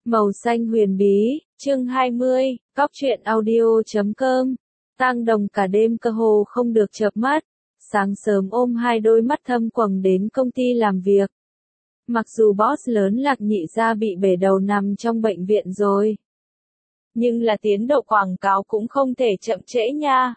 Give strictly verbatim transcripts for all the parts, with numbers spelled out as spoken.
Màu xanh huyền bí, chương hai mươi, Cóc truyện audio chấm com. Tang Đồng cả đêm cơ hồ không được chợp mắt, sáng sớm ôm hai đôi mắt thâm quầng đến công ty làm việc. Mặc dù boss lớn Lạc Nhị Gia bị bể đầu nằm trong bệnh viện rồi, nhưng là tiến độ quảng cáo cũng không thể chậm trễ nha.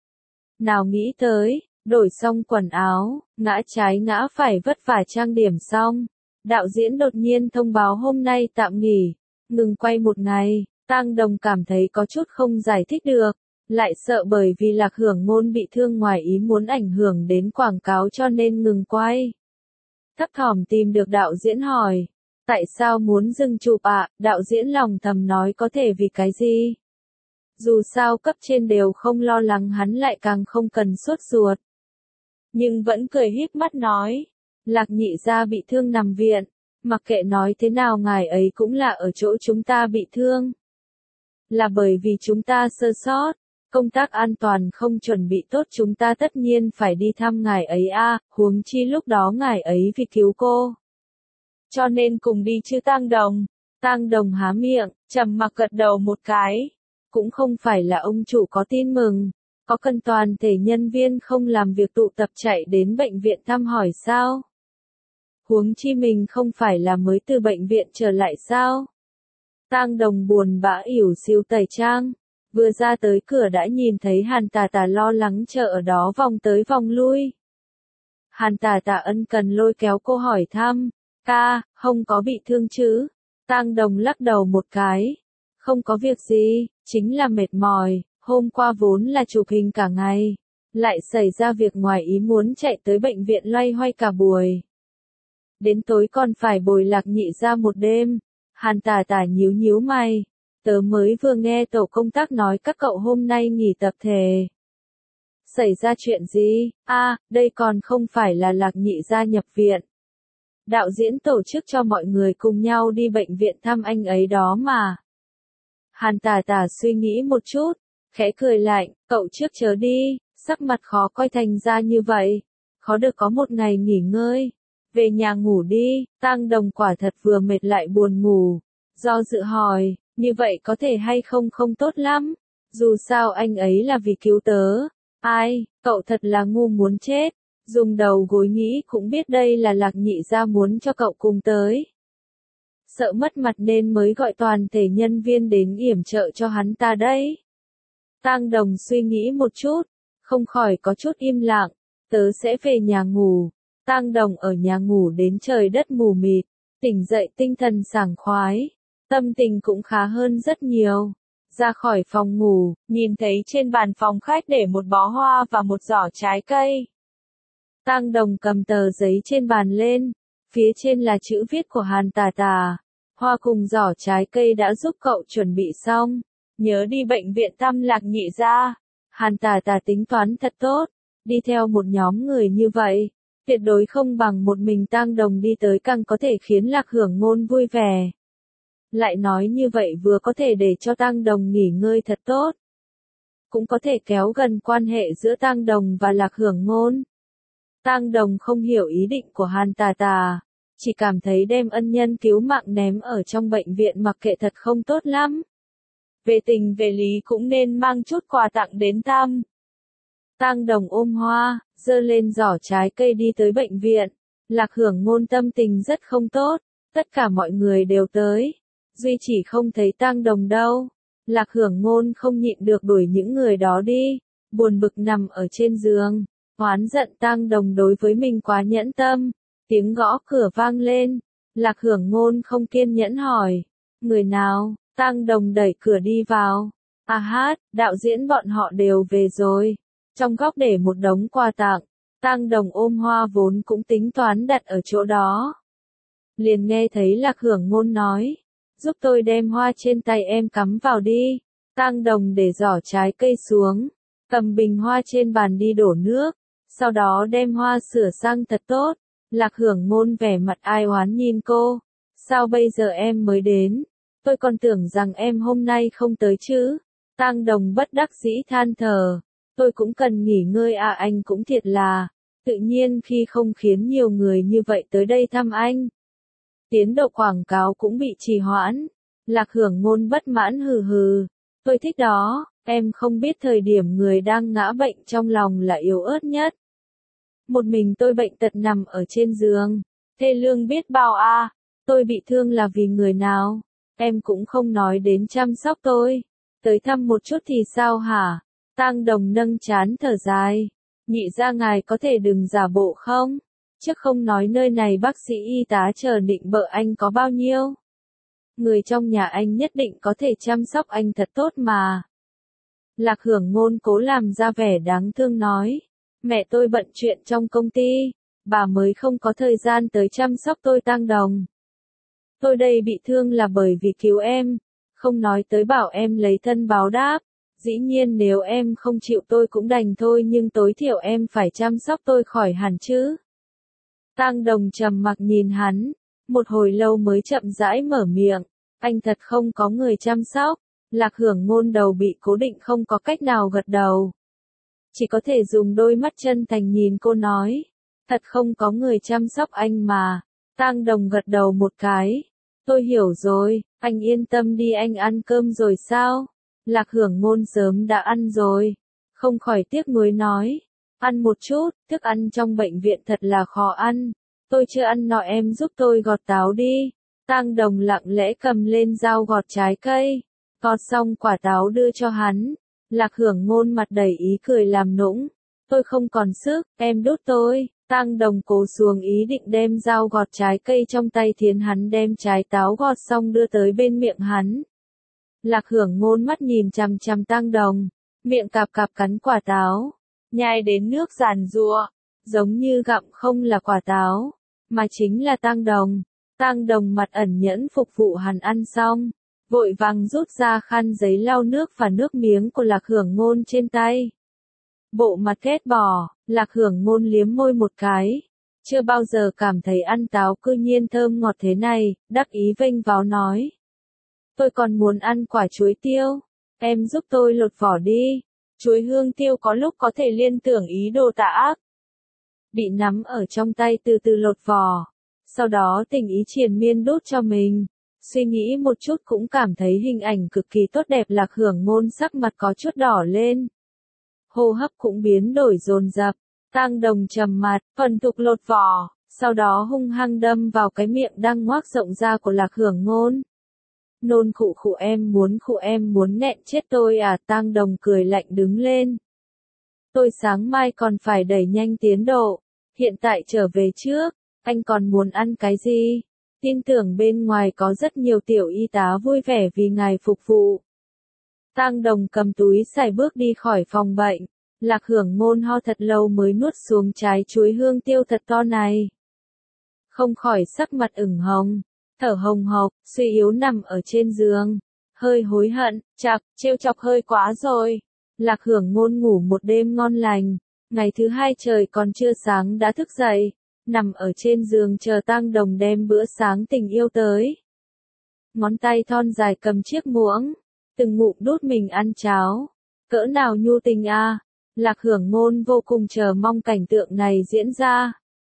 Nào nghĩ tới, đổi xong quần áo, ngã trái ngã phải vất vả trang điểm xong, đạo diễn đột nhiên thông báo hôm nay tạm nghỉ, ngừng quay một ngày. Tang Đồng cảm thấy có chút không giải thích được, lại sợ bởi vì Lạc Hưởng Ngôn bị thương ngoài ý muốn ảnh hưởng đến quảng cáo cho nên ngừng quay. Thấp thỏm tìm được đạo diễn hỏi, tại sao muốn dừng chụp ạ? Đạo diễn lòng thầm nói có thể vì cái gì? Dù sao cấp trên đều không lo lắng hắn lại càng không cần sốt ruột. Nhưng vẫn cười híp mắt nói, Lạc Nhị Gia bị thương nằm viện, mặc kệ nói thế nào ngài ấy cũng là ở chỗ chúng ta bị thương. Là bởi vì chúng ta sơ sót, công tác an toàn không chuẩn bị tốt chúng ta tất nhiên phải đi thăm ngài ấy a, à, huống chi lúc đó ngài ấy vì cứu cô. Cho nên cùng đi chứ Tang Đồng. Tang Đồng há miệng, trầm mặc gật đầu một cái. Cũng không phải là ông chủ có tin mừng, có cần toàn thể nhân viên không làm việc tụ tập chạy đến bệnh viện thăm hỏi sao? Huống chi mình không phải là mới từ bệnh viện trở lại sao? Tang Đồng buồn bã ỉu xìu tẩy trang, vừa ra tới cửa đã nhìn thấy Hàn Tà Tà lo lắng chờ ở đó vòng tới vòng lui. Hàn Tà Tà ân cần lôi kéo cô hỏi thăm, ca, không có bị thương chứ? Tang Đồng lắc đầu một cái, không có việc gì, chính là mệt mỏi, hôm qua vốn là chụp hình cả ngày, lại xảy ra việc ngoài ý muốn chạy tới bệnh viện loay hoay cả buổi. Đến tối còn phải bồi Lạc Nhị Gia một đêm. Hàn Tà Tà nhíu nhíu mày, tớ mới vừa nghe tổ công tác nói các cậu hôm nay nghỉ tập thể. Xảy ra chuyện gì? A, à, đây còn không phải là Lạc Nhị Gia nhập viện. Đạo diễn tổ chức cho mọi người cùng nhau đi bệnh viện thăm anh ấy đó mà. Hàn Tà Tà suy nghĩ một chút, khẽ cười lạnh, cậu trước chớ đi, sắc mặt khó coi thành ra như vậy, khó được có một ngày nghỉ ngơi. Về nhà ngủ đi. Tang Đồng quả thật vừa mệt lại buồn ngủ, do dự hỏi, như vậy có thể hay không không tốt lắm, dù sao anh ấy là vì cứu tớ. Ai, cậu thật là ngu muốn chết, dùng đầu gối nghĩ cũng biết đây là Lạc Nhị Gia muốn cho cậu cùng tới. Sợ mất mặt nên mới gọi toàn thể nhân viên đến yểm trợ cho hắn ta đấy. Tang Đồng suy nghĩ một chút, không khỏi có chút im lặng, tớ sẽ về nhà ngủ. Tang Đồng ở nhà ngủ đến trời đất mù mịt, tỉnh dậy tinh thần sảng khoái, tâm tình cũng khá hơn rất nhiều. Ra khỏi phòng ngủ, nhìn thấy trên bàn phòng khách để một bó hoa và một giỏ trái cây. Tang Đồng cầm tờ giấy trên bàn lên, phía trên là chữ viết của Hàn Tà Tà. Hoa cùng giỏ trái cây đã giúp cậu chuẩn bị xong, nhớ đi bệnh viện thăm Lạc Nhị Gia. Hàn Tà Tà tính toán thật tốt, đi theo một nhóm người như vậy, tuyệt đối không bằng một mình Tang Đồng đi tới càng có thể khiến Lạc Hưởng Ngôn vui vẻ. Lại nói như vậy vừa có thể để cho Tang Đồng nghỉ ngơi thật tốt, cũng có thể kéo gần quan hệ giữa Tang Đồng và Lạc Hưởng Ngôn. Tang Đồng không hiểu ý định của Hàn Tà Tà, chỉ cảm thấy đem ân nhân cứu mạng ném ở trong bệnh viện mặc kệ thật không tốt lắm. Về tình về lý cũng nên mang chút quà tặng đến thăm. Tang Đồng ôm hoa, giơ lên giỏ trái cây đi tới bệnh viện. Lạc Hưởng Ngôn tâm tình rất không tốt, tất cả mọi người đều tới, duy chỉ không thấy Tang Đồng đâu. Lạc Hưởng Ngôn không nhịn được đuổi những người đó đi, buồn bực nằm ở trên giường, oán giận Tang Đồng đối với mình quá nhẫn tâm. Tiếng gõ cửa vang lên, Lạc Hưởng Ngôn không kiên nhẫn hỏi, người nào? Tang Đồng đẩy cửa đi vào. À hát, đạo diễn bọn họ đều về rồi. Trong góc để một đống quà tặng, Tang Đồng ôm hoa vốn cũng tính toán đặt ở chỗ đó. Liền nghe thấy Lạc Hưởng Ngôn nói, giúp tôi đem hoa trên tay em cắm vào đi. Tang Đồng để giỏ trái cây xuống, cầm bình hoa trên bàn đi đổ nước, sau đó đem hoa sửa sang thật tốt. Lạc Hưởng Ngôn vẻ mặt ai oán nhìn cô, sao bây giờ em mới đến, tôi còn tưởng rằng em hôm nay không tới chứ. Tang Đồng bất đắc dĩ than thở, tôi cũng cần nghỉ ngơi à, anh cũng thiệt là, tự nhiên khi không khiến nhiều người như vậy tới đây thăm anh. Tiến độ quảng cáo cũng bị trì hoãn, Lạc Hưởng Ngôn bất mãn hừ hừ. Tôi thích đó, em không biết thời điểm người đang ngã bệnh trong lòng là yếu ớt nhất. Một mình tôi bệnh tật nằm ở trên giường. Thê lương biết bao a. Tôi bị thương là vì người nào? Em cũng không nói đến chăm sóc tôi. Tới thăm một chút thì sao hả? Tang Đồng nâng trán thở dài. Nhị gia ngài có thể đừng giả bộ không? Chứ không nói nơi này bác sĩ y tá chờ định bợ anh có bao nhiêu. Người trong nhà anh nhất định có thể chăm sóc anh thật tốt mà. Lạc Hưởng Ngôn cố làm ra vẻ đáng thương nói. Mẹ tôi bận chuyện trong công ty, bà mới không có thời gian tới chăm sóc tôi. Tang Đồng. Tôi đây bị thương là bởi vì cứu em, không nói tới bảo em lấy thân báo đáp. Dĩ nhiên nếu em không chịu tôi cũng đành thôi, nhưng tối thiểu em phải chăm sóc tôi khỏi hẳn chứ. Tang Đồng trầm mặc nhìn hắn, một hồi lâu mới chậm rãi mở miệng. Anh thật không có người chăm sóc. Lạc Hưởng Ngôn đầu bị cố định không có cách nào gật đầu. Chỉ có thể dùng đôi mắt chân thành nhìn cô nói. Thật không có người chăm sóc anh mà. Tang Đồng gật đầu một cái. Tôi hiểu rồi, anh yên tâm đi. Anh ăn cơm rồi sao? Lạc Hưởng Ngôn sớm đã ăn rồi. Không khỏi tiếc nuối nói. Ăn một chút, thức ăn trong bệnh viện thật là khó ăn. Tôi chưa ăn no, em giúp tôi gọt táo đi. Tang Đồng lặng lẽ cầm lên dao gọt trái cây. Gọt xong quả táo đưa cho hắn. Lạc Hưởng Ngôn mặt đầy ý cười làm nũng. Tôi không còn sức, em đút tôi. Tang Đồng cố xuống ý định đem dao gọt trái cây trong tay thiến hắn đem trái táo gọt xong đưa tới bên miệng hắn. Lạc Hưởng Ngôn mắt nhìn chằm chằm Tang Đồng, miệng cạp cạp cắn quả táo, nhai đến nước giàn giụa, giống như gặm không là quả táo, mà chính là Tang Đồng. Tang Đồng mặt ẩn nhẫn phục vụ hắn ăn xong, vội vàng rút ra khăn giấy lau nước và nước miếng của Lạc Hưởng Ngôn trên tay. Bộ mặt ghét bỏ, Lạc Hưởng Ngôn liếm môi một cái. Chưa bao giờ cảm thấy ăn táo cư nhiên thơm ngọt thế này, đắc ý vênh váo nói. Tôi còn muốn ăn quả chuối tiêu, em giúp tôi lột vỏ đi. Chuối hương tiêu có lúc có thể liên tưởng ý đồ tà ác. Bị nắm ở trong tay từ từ lột vỏ, sau đó tình ý triền miên đốt cho mình. Suy nghĩ một chút cũng cảm thấy hình ảnh cực kỳ tốt đẹp. Lạc Hưởng Ngôn sắc mặt có chút đỏ lên. Hô hấp cũng biến đổi dồn dập. Tang Đồng trầm mặt, thuần thục lột vỏ, sau đó hung hăng đâm vào cái miệng đang ngoác rộng ra của Lạc Hưởng Ngôn. Nôn khụ khụ, em muốn khụ, em muốn nghẹn chết tôi à? Tang Đồng cười lạnh đứng lên. Tôi sáng mai còn phải đẩy nhanh tiến độ, hiện tại trở về trước, anh còn muốn ăn cái gì? Tin tưởng bên ngoài có rất nhiều tiểu y tá vui vẻ vì ngài phục vụ. Tang Đồng cầm túi xài bước đi khỏi phòng bệnh. Lạc Hưởng Ngôn ho thật lâu mới nuốt xuống trái chuối hương tiêu thật to này. Không khỏi sắc mặt ửng hồng, thở hồng hộc, suy yếu nằm ở trên giường. Hơi hối hận, chạc, trêu chọc hơi quá rồi. Lạc Hưởng Ngôn ngủ một đêm ngon lành. Ngày thứ hai trời còn chưa sáng đã thức dậy, nằm ở trên giường chờ Tang Đồng đem bữa sáng tình yêu tới. Ngón tay thon dài cầm chiếc muỗng, từng ngụm đút mình ăn cháo. Cỡ nào nhu tình a. Lạc Hưởng Ngôn vô cùng chờ mong cảnh tượng này diễn ra.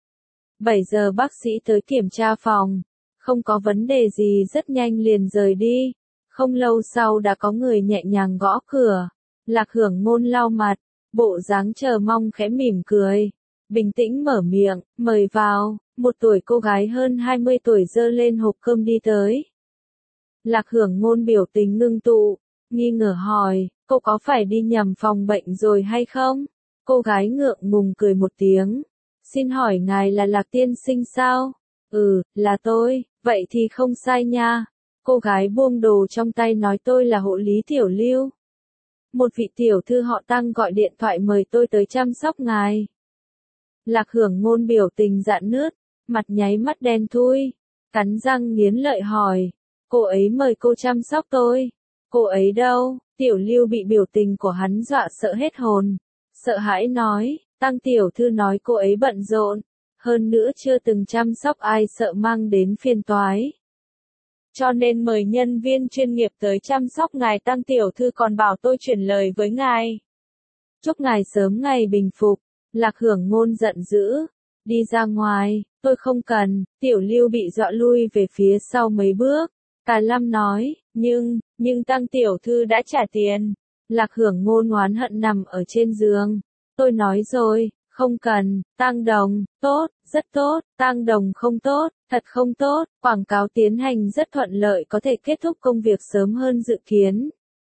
bảy giờ bác sĩ tới kiểm tra phòng, không có vấn đề gì, rất nhanh liền rời đi. Không lâu sau đã có người nhẹ nhàng gõ cửa. Lạc Hưởng Ngôn lau mặt, bộ dáng chờ mong khẽ mỉm cười, bình tĩnh mở miệng, mời vào. Một tuổi cô gái hơn hai mươi tuổi giơ lên hộp cơm đi tới. Lạc Hưởng Ngôn biểu tình ngưng tụ, nghi ngờ hỏi, cô có phải đi nhầm phòng bệnh rồi hay không? Cô gái ngượng ngùng cười một tiếng. Xin hỏi ngài là Lạc tiên sinh sao? Ừ, là tôi, vậy thì không sai nha. Cô gái buông đồ trong tay nói, tôi là hộ lý Tiểu Lưu. Một vị tiểu thư họ Tang gọi điện thoại mời tôi tới chăm sóc ngài. Lạc Hưởng Ngôn biểu tình rạn nứt, mặt nháy mắt đen thui, cắn răng nghiến lợi hỏi, cô ấy mời cô chăm sóc tôi. Cô ấy đâu? Tiểu Lưu bị biểu tình của hắn dọa sợ hết hồn, sợ hãi nói, Tang tiểu thư nói cô ấy bận rộn, hơn nữa chưa từng chăm sóc ai sợ mang đến phiền toái. Cho nên mời nhân viên chuyên nghiệp tới chăm sóc ngài. Tang tiểu thư còn bảo tôi chuyển lời với ngài. Chúc ngài sớm ngày bình phục. Lạc Hưởng Ngôn giận dữ, đi ra ngoài. Tôi không cần. Tiểu Lưu bị dọa lui về phía sau mấy bước, Cả Lâm nói, nhưng, nhưng Tăng tiểu thư đã trả tiền. Lạc Hưởng Ngôn oán hận nằm ở trên giường. Tôi nói rồi, không cần, Tăng Đồng, tốt, rất tốt, Tăng Đồng không tốt, thật không tốt, quảng cáo tiến hành rất thuận lợi có thể kết thúc công việc sớm hơn dự kiến.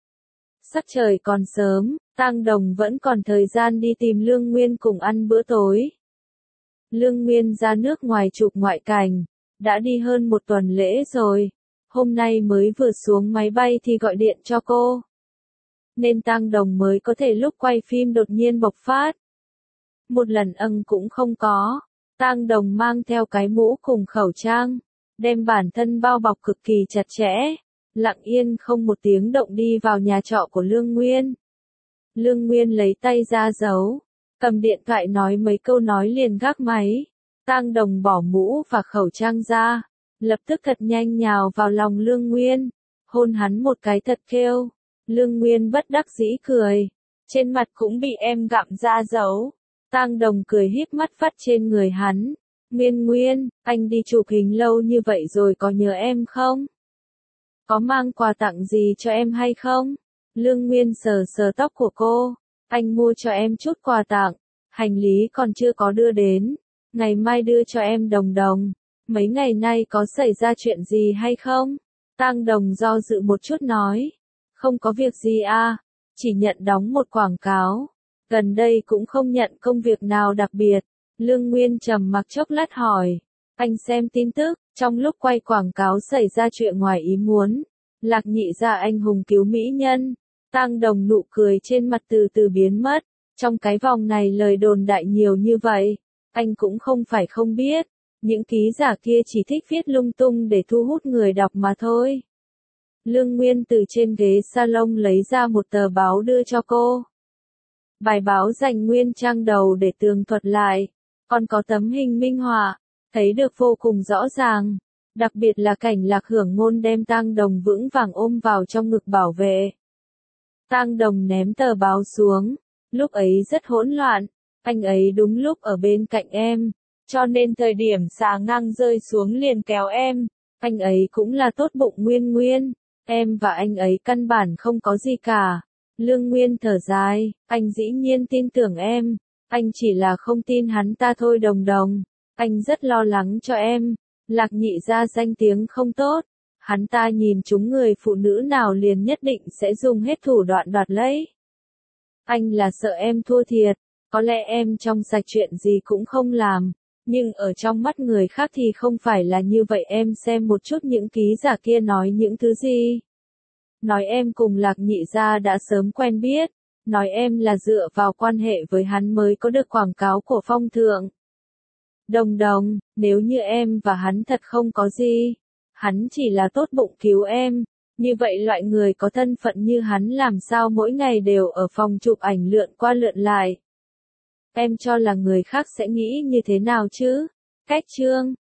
Sắc trời còn sớm, Tăng Đồng vẫn còn thời gian đi tìm Lương Nguyên cùng ăn bữa tối. Lương Nguyên ra nước ngoài chụp ngoại cảnh, đã đi hơn một tuần lễ rồi, hôm nay mới vừa xuống máy bay thì gọi điện cho cô. Nên Tăng Đồng mới có thể lúc quay phim đột nhiên bộc phát. Một lần âng cũng không có, Tăng Đồng mang theo cái mũ cùng khẩu trang, đem bản thân bao bọc cực kỳ chặt chẽ, lặng yên không một tiếng động đi vào nhà trọ của Lương Nguyên. Lương Nguyên lấy tay ra giấu, cầm điện thoại nói mấy câu nói liền gác máy. Tăng Đồng bỏ mũ và khẩu trang ra, lập tức thật nhanh nhào vào lòng Lương Nguyên, hôn hắn một cái thật kêu. Lương Nguyên bất đắc dĩ cười, trên mặt cũng bị em gặm ra dấu. Tăng Đồng cười híp mắt vắt trên người hắn. Nguyên Nguyên, anh đi chụp hình lâu như vậy rồi có nhớ em không? Có mang quà tặng gì cho em hay không? Lương Nguyên sờ sờ tóc của cô. Anh mua cho em chút quà tặng, hành lý còn chưa có đưa đến. Ngày mai đưa cho em Đồng Đồng. Mấy ngày nay có xảy ra chuyện gì hay không? Tăng Đồng do dự một chút nói. Không có việc gì à, chỉ nhận đóng một quảng cáo. Gần đây cũng không nhận công việc nào đặc biệt. Lương Nguyên trầm mặc chốc lát hỏi. Anh xem tin tức, trong lúc quay quảng cáo xảy ra chuyện ngoài ý muốn. Lạc Nhị gia anh hùng cứu mỹ nhân. Tăng Đồng nụ cười trên mặt từ từ biến mất. Trong cái vòng này lời đồn đại nhiều như vậy. Anh cũng không phải không biết. Những ký giả kia chỉ thích viết lung tung để thu hút người đọc mà thôi. Lương Nguyên từ trên ghế salon lấy ra một tờ báo đưa cho cô. Bài báo dành nguyên trang đầu để tường thuật lại, còn có tấm hình minh họa, thấy được vô cùng rõ ràng, đặc biệt là cảnh Lạc Hưởng Ngôn đem Tăng Đồng vững vàng ôm vào trong ngực bảo vệ. Tăng Đồng ném tờ báo xuống, lúc ấy rất hỗn loạn, anh ấy đúng lúc ở bên cạnh em, cho nên thời điểm xà ngang rơi xuống liền kéo em, anh ấy cũng là tốt bụng Nguyên Nguyên. Em và anh ấy căn bản không có gì cả. Lương Nguyên thở dài, anh dĩ nhiên tin tưởng em, anh chỉ là không tin hắn ta thôi Đồng Đồng. Anh rất lo lắng cho em. Lạc Nhị gia danh tiếng không tốt, hắn ta nhìn chúng người phụ nữ nào liền nhất định sẽ dùng hết thủ đoạn đoạt lấy. Anh là sợ em thua thiệt, có lẽ em trong sạch chuyện gì cũng không làm, nhưng ở trong mắt người khác thì không phải là như vậy. Em xem một chút những ký giả kia nói những thứ gì. Nói em cùng Lạc Nhị gia đã sớm quen biết, nói em là dựa vào quan hệ với hắn mới có được quảng cáo của Phong Thượng. Đồng Đồng, nếu như em và hắn thật không có gì, hắn chỉ là tốt bụng cứu em, như vậy loại người có thân phận như hắn làm sao mỗi ngày đều ở phòng chụp ảnh lượn qua lượn lại. Em cho là người khác sẽ nghĩ như thế nào chứ? Cách chương